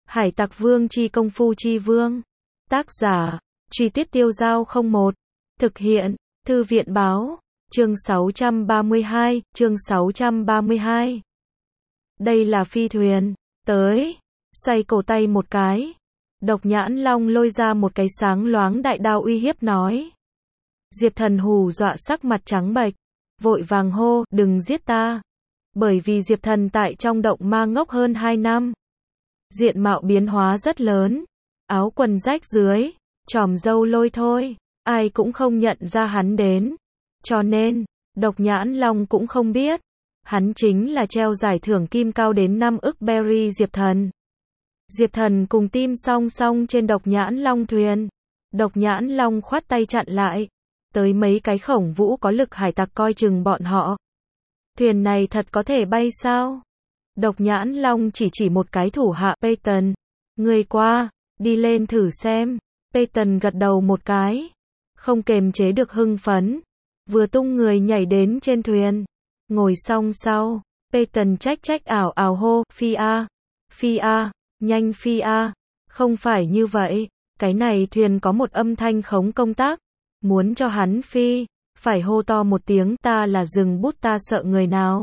Hải Tặc Vương chi công phu chi vương. Tác giả, Truy Tuyết Tiêu Giao 01. Thực hiện, Thư viện báo, chương 632, chương 632. Đây là phi thuyền, tới, xoay cổ tay một cái. Độc Nhãn Long lôi ra một cái sáng loáng đại đao uy hiếp nói. Diệp Thần hù dọa sắc mặt trắng bệch, vội vàng hô, đừng giết ta. Bởi vì Diệp Thần tại trong động ma ngốc hơn 2 năm. Diện mạo biến hóa rất lớn, áo quần rách dưới, chòm râu lôi thôi, ai cũng không nhận ra hắn đến. Cho nên, Độc Nhãn Long cũng không biết, hắn chính là treo giải thưởng kim cao đến 5 ức berry Diệp Thần. Diệp Thần cùng tim song song trên Độc Nhãn Long thuyền. Độc Nhãn Long khoát tay chặn lại, tới mấy cái khổng vũ có lực hải tặc coi chừng bọn họ. Thuyền này thật có thể bay sao? Độc Nhãn Long chỉ một cái thủ hạ Peyton. Người qua, đi lên thử xem. Peyton gật đầu một cái. Không kềm chế được hưng phấn. Vừa tung người nhảy đến trên thuyền. Ngồi xong sau, Peyton trách ảo ảo hô, phi a, nhanh phi a. Không phải như vậy, cái này thuyền có một âm thanh khống công tắc. Muốn cho hắn phi, phải hô to một tiếng, ta là rừng bút ta sợ người nào.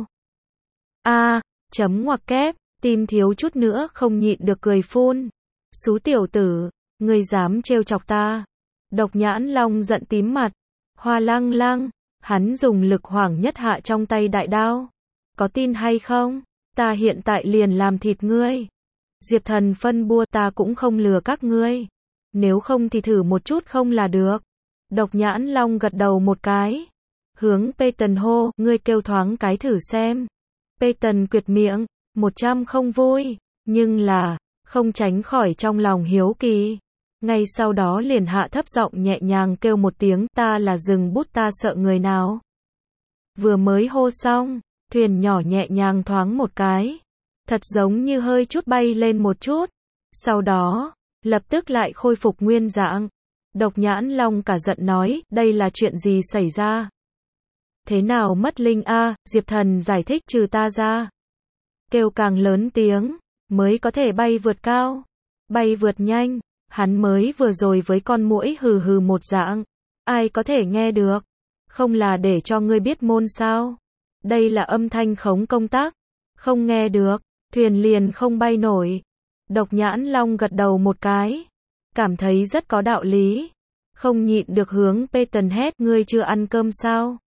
Chấm ngoặc kép, tim thiếu chút nữa không nhịn được cười phun. Xú tiểu tử, ngươi dám trêu chọc ta. Độc Nhãn Long giận tím mặt. Hoa lăng lăng, hắn dùng lực hoảng nhất hạ trong tay đại đao. Có tin hay không? Ta hiện tại liền làm thịt ngươi. Diệp Thần phân bua, ta cũng không lừa các ngươi. Nếu không thì thử một chút không là được. Độc Nhãn Long gật đầu một cái. Hướng Peyton hô, ngươi kêu thoáng cái thử xem. Peyton quyệt miệng, 100 không vui, nhưng là, không tránh khỏi trong lòng hiếu kỳ. Ngay sau đó liền hạ thấp giọng nhẹ nhàng kêu một tiếng, ta là rừng bút ta sợ người nào. Vừa mới hô xong, thuyền nhỏ nhẹ nhàng thoáng một cái. Thật giống như hơi chút bay lên một chút. Sau đó, lập tức lại khôi phục nguyên dạng. Độc Nhãn Long cả giận nói, đây là chuyện gì xảy ra? Thế nào mất linh a? Diệp Thần giải thích, trừ ta ra. Kêu càng lớn tiếng, mới có thể bay vượt cao, bay vượt nhanh. Hắn mới vừa rồi với con muỗi hừ hừ một dạng. Ai có thể nghe được? Không là để cho ngươi biết môn sao? Đây là âm thanh khống công tắc. Không nghe được, thuyền liền không bay nổi. Độc Nhãn Long gật đầu một cái. Cảm thấy rất có đạo lý. Không nhịn được hướng Peyton hét, ngươi chưa ăn cơm sao?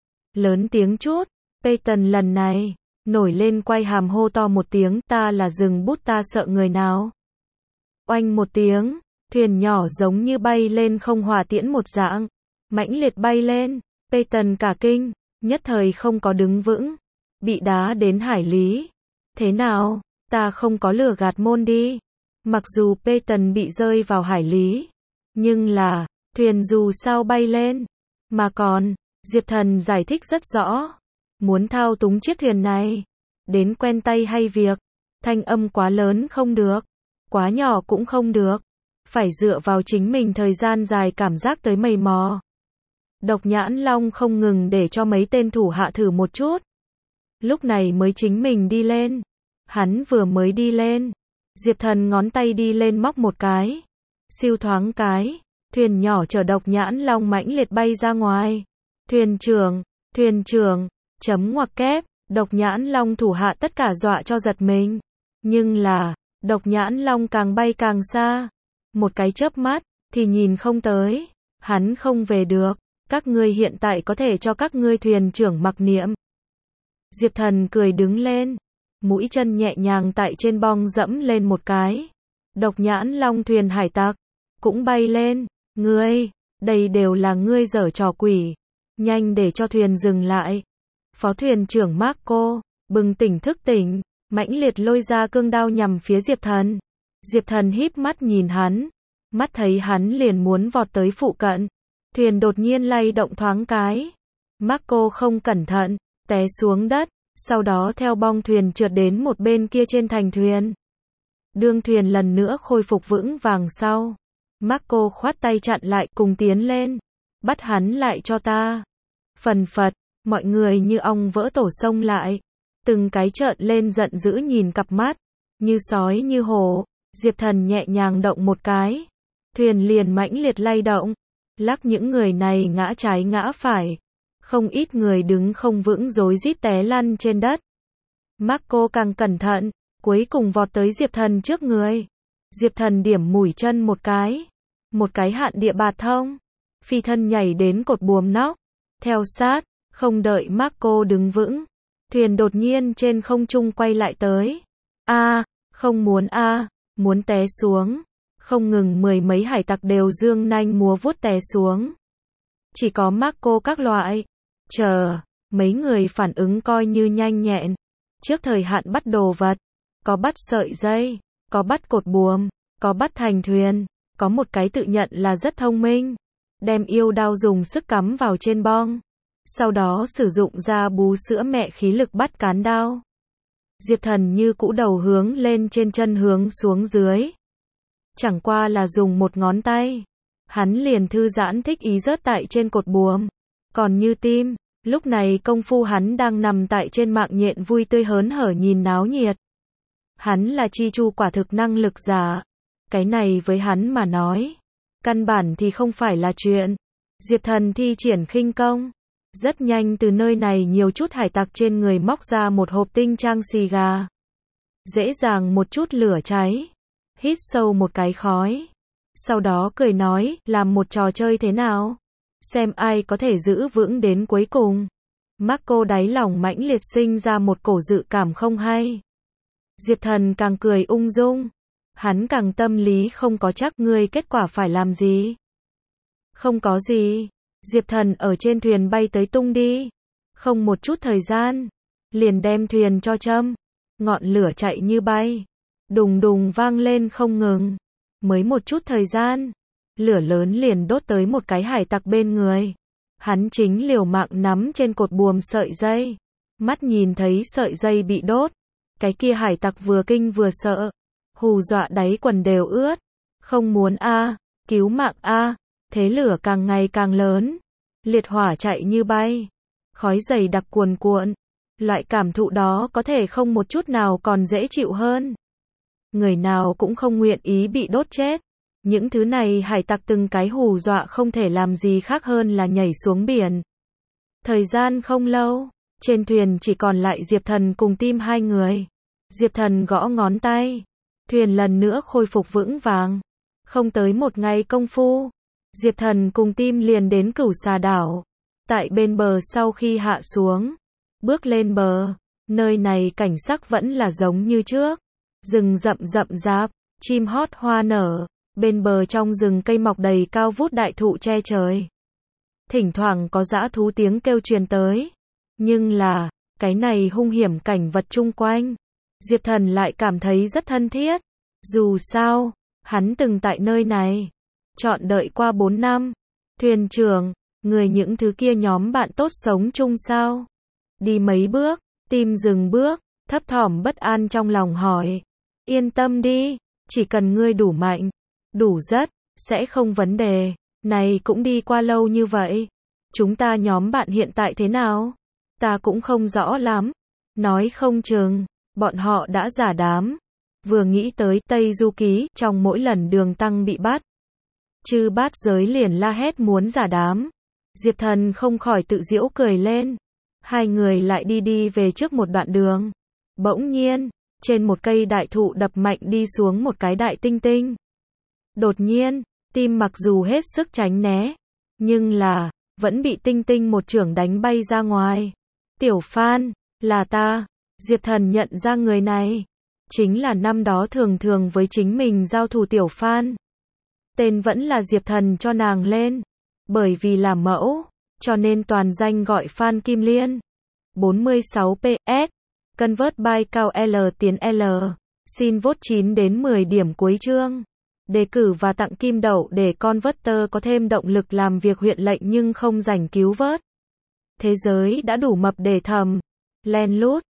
Lớn tiếng chút. Peyton lần này nổi lên quay hàm hô to một tiếng, ta là rừng bút ta sợ người nào. Oanh một tiếng, thuyền nhỏ giống như bay lên không hỏa tiễn một dạng, mãnh liệt bay lên. Peyton cả kinh, nhất thời không có đứng vững, bị đá đến hải lý. Thế nào, ta không có lừa gạt môn đi. Mặc dù Peyton bị rơi vào hải lý, nhưng là, thuyền dù sao bay lên. Mà còn, Diệp Thần giải thích rất rõ. Muốn thao túng chiếc thuyền này, đến quen tay hay việc. Thanh âm quá lớn không được, quá nhỏ cũng không được. Phải dựa vào chính mình thời gian dài cảm giác tới mày mò. Độc Nhãn Long không ngừng để cho mấy tên thủ hạ thử một chút. Lúc này mới chính mình đi lên. Hắn vừa mới đi lên. Diệp Thần ngón tay đi lên móc một cái. Siêu thoáng cái. Thuyền nhỏ chở Độc Nhãn Long mãnh liệt bay ra ngoài. Thuyền trưởng, chấm ngoặc kép. Độc Nhãn Long thủ hạ tất cả dọa cho giật mình. Nhưng là, Độc Nhãn Long càng bay càng xa. Một cái chớp mắt, thì nhìn không tới. Hắn không về được. Các ngươi hiện tại có thể cho các ngươi thuyền trưởng mặc niệm. Diệp Thần cười đứng lên. Mũi chân nhẹ nhàng tại trên bong dẫm lên một cái. Độc Nhãn Long thuyền hải tặc cũng bay lên. Ngươi, đây đều là ngươi giở trò quỷ. Nhanh để cho thuyền dừng lại. Phó thuyền trưởng Marco bừng tỉnh thức tỉnh, mãnh liệt lôi ra cương đao nhằm phía Diệp Thần. Diệp Thần híp mắt nhìn hắn, mắt thấy hắn liền muốn vọt tới phụ cận. Thuyền đột nhiên lay động thoáng cái. Marco không cẩn thận, té xuống đất, sau đó theo bong thuyền trượt đến một bên kia trên thành thuyền. Đương thuyền lần nữa khôi phục vững vàng sau. Marco khoát tay chặn lại, cùng tiến lên. Bắt hắn lại cho ta. Phần phật, mọi người như ong vỡ tổ xông lại. Từng cái trợn lên giận dữ nhìn cặp mắt. Như sói như hổ. Diệp Thần nhẹ nhàng động một cái. Thuyền liền mãnh liệt lay động. Lắc những người này ngã trái ngã phải. Không ít người đứng không vững rối rít té lăn trên đất. Marco càng cẩn thận, cuối cùng vọt tới Diệp Thần trước người. Diệp Thần điểm mũi chân một cái hạn địa bạt thông, phi thân nhảy đến cột buồm nóc, theo sát, không đợi Marco đứng vững, thuyền đột nhiên trên không trung quay lại tới. Không muốn muốn té xuống, không ngừng mười mấy hải tặc đều dương nanh múa vuốt té xuống. Chỉ có Marco các loại, mấy người phản ứng coi như nhanh nhẹn. Trước thời hạn bắt đồ vật, có bắt sợi dây, có bắt cột buồm, có bắt thành thuyền, có một cái tự nhận là rất thông minh, đem yêu đao dùng sức cắm vào trên bong, sau đó sử dụng ra bú sữa mẹ khí lực bắt cán đao. Diệp Thần như cũ đầu hướng lên trên chân hướng xuống dưới. Chẳng qua là dùng một ngón tay, hắn liền thư giãn thích ý rớt tại trên cột buồm, còn như tim. Lúc này công phu hắn đang nằm tại trên mạng nhện vui tươi hớn hở nhìn náo nhiệt. Hắn là chi chu quả thực năng lực giả. Cái này với hắn mà nói, căn bản thì không phải là chuyện. Diệp Thần thi triển khinh công. Rất nhanh từ nơi này nhiều chút hải tặc trên người móc ra một hộp tinh trang xì gà. Dễ dàng một chút lửa cháy. Hít sâu một cái khói. Sau đó cười nói, làm một trò chơi thế nào? Xem ai có thể giữ vững đến cuối cùng. Marco đáy lòng mãnh liệt sinh ra một cổ dự cảm không hay. Diệp Thần càng cười ung dung. Hắn càng tâm lý không có chắc ngươi kết quả phải làm gì. Không có gì. Diệp Thần ở trên thuyền bay tới tung đi. Không một chút thời gian. Liền đem thuyền cho châm. Ngọn lửa chạy như bay. Đùng đùng vang lên không ngừng. Mới một chút thời gian. Lửa lớn liền đốt tới một cái hải tặc bên người. Hắn chính liều mạng nắm trên cột buồm sợi dây. Mắt nhìn thấy sợi dây bị đốt. Cái kia hải tặc vừa kinh vừa sợ. Hù dọa đáy quần đều ướt. Không muốn cứu mạng Thế lửa càng ngày càng lớn. Liệt hỏa chạy như bay. Khói dày đặc cuồn cuộn. Loại cảm thụ đó có thể không một chút nào còn dễ chịu hơn. Người nào cũng không nguyện ý bị đốt chết. Những thứ này hải tặc từng cái hù dọa không thể làm gì khác hơn là nhảy xuống biển. Thời gian không lâu, trên thuyền chỉ còn lại Diệp Thần cùng Tim hai người. Diệp Thần gõ ngón tay, thuyền lần nữa khôi phục vững vàng. Không tới một ngày công phu, Diệp Thần cùng Tim liền đến Cửu Xà đảo. Tại bên bờ sau khi hạ xuống, bước lên bờ, nơi này cảnh sắc vẫn là giống như trước. Rừng rậm rậm rạp, chim hót hoa nở. Bên bờ trong rừng cây mọc đầy cao vút đại thụ che trời. Thỉnh thoảng có dã thú tiếng kêu truyền tới. Nhưng là, cái này hung hiểm cảnh vật chung quanh. Diệp Thần lại cảm thấy rất thân thiết. Dù sao, hắn từng tại nơi này. Trọn đợi qua 4 năm. Thuyền trưởng, người những thứ kia nhóm bạn tốt sống chung sao? Đi mấy bước, Tim dừng bước, thấp thỏm bất an trong lòng hỏi. Yên tâm đi, chỉ cần ngươi đủ mạnh. Đủ rất, sẽ không vấn đề. Này cũng đi qua lâu như vậy. Chúng ta nhóm bạn hiện tại thế nào? Ta cũng không rõ lắm. Nói không chừng, bọn họ đã giả đám. Vừa nghĩ tới Tây Du Ký, trong mỗi lần Đường Tăng bị bắt. Chư bát giới liền la hét muốn giả đám. Diệp Thần không khỏi tự giễu cười lên. Hai người lại đi về trước một đoạn đường. Bỗng nhiên, trên một cây đại thụ đập mạnh đi xuống một cái đại tinh tinh. Đột nhiên, Tim mặc dù hết sức tránh né, nhưng là, vẫn bị tinh tinh một chưởng đánh bay ra ngoài. Tiểu Phan, là ta. Diệp Thần nhận ra người này. Chính là năm đó thường thường với chính mình giao thủ Tiểu Phan. Tên vẫn là Diệp Thần cho nàng lên. Bởi vì là mẫu, cho nên toàn danh gọi Phan Kim Liên. 46 PS. Convert by cao L tiến L. Xin vote 9 đến 10 điểm cuối chương. Đề cử và tặng kim đậu để Converter có thêm động lực làm việc huyện lệnh nhưng không rảnh cứu vớt. Thế giới đã đủ mập để thầm. Len lút.